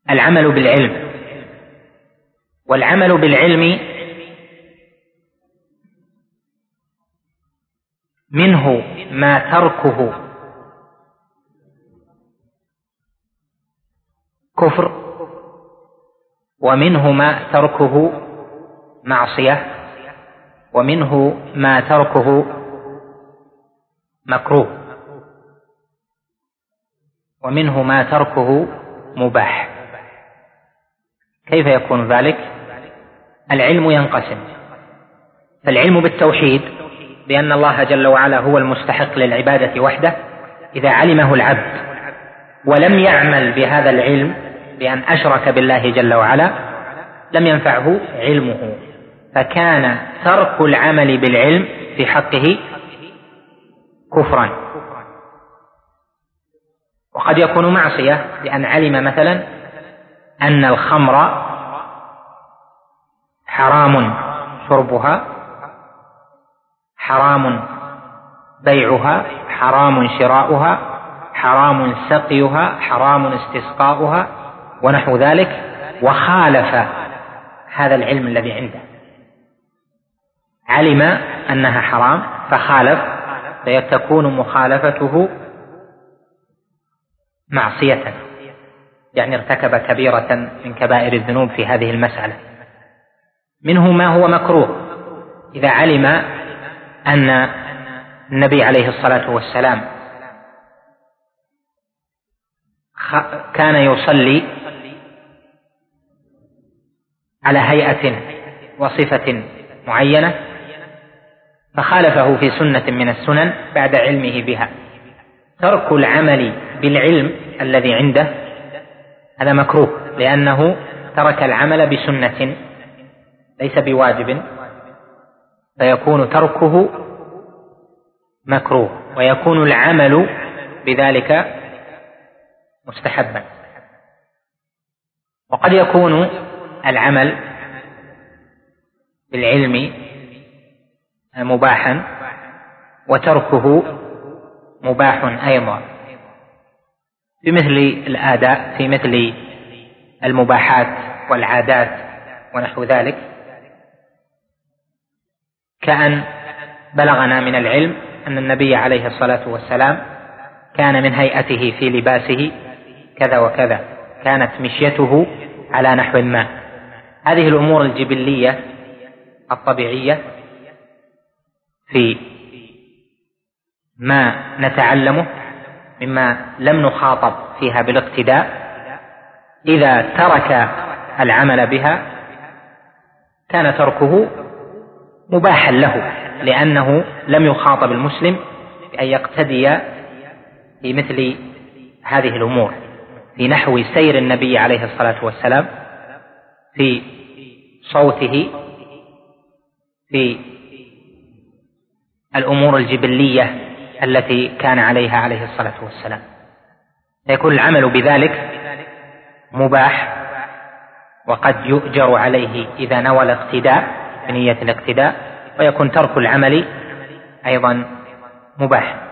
العمل بالعلم. والعمل بالعلم منه ما تركه كفر، ومنه ما تركه معصية، ومنه ما تركه مكروه، ومنه ما تركه مباح. كيف يكون ذلك؟ العلم ينقسم، فالعلم بالتوحيد بأن الله جل وعلا هو المستحق للعبادة وحده، إذا علمه العبد ولم يعمل بهذا العلم بأن أشرك بالله جل وعلا لم ينفعه علمه، فكان ترك العمل بالعلم في حقه كفرا. وقد يكون معصية لأن علم مثلا أن الخمر حرام شربها، حرام بيعها، حرام شراؤها، حرام سقيها، حرام استسقاؤها ونحو ذلك، وخالف هذا العلم الذي عنده، علم أنها حرام فخالف، فيتكون مخالفته معصية، يعني ارتكب كبيرة من كبائر الذنوب في هذه المسألة. منه ما هو مكروه، إذا علم أن النبي عليه الصلاة والسلام كان يصلي على هيئة وصفة معينة فخالفه في سنة من السنن بعد علمه بها، ترك العمل بالعلم الذي عنده هذا مكروه، لأنه ترك العمل بسنة ليس بواجب، فيكون تركه مكروه، ويكون العمل بذلك مستحبا. وقد يكون العمل بالعلم مباحا وتركه مباح أيضا، في مثل الآداء، في مثل المباحات والعادات ونحو ذلك، كأن بلغنا من العلم أن النبي عليه الصلاة والسلام كان من هيئته في لباسه كذا وكذا، كانت مشيته على نحو ما. هذه الأمور الجبلية الطبيعية في ما نتعلمه مما لم نخاطب فيها بالاقتداء، إذا ترك العمل بها كان تركه مباحا له، لأنه لم يخاطب المسلم بأن يقتدي في مثل هذه الأمور، في نحو سير النبي عليه الصلاة والسلام، في صوته، في الأمور الجبلية التي كان عليها عليه الصلاة والسلام، فيكون العمل بذلك مباح، وقد يؤجر عليه إذا نوى الاقتداء بنية الاقتداء، ويكون ترك العمل أيضا مباح.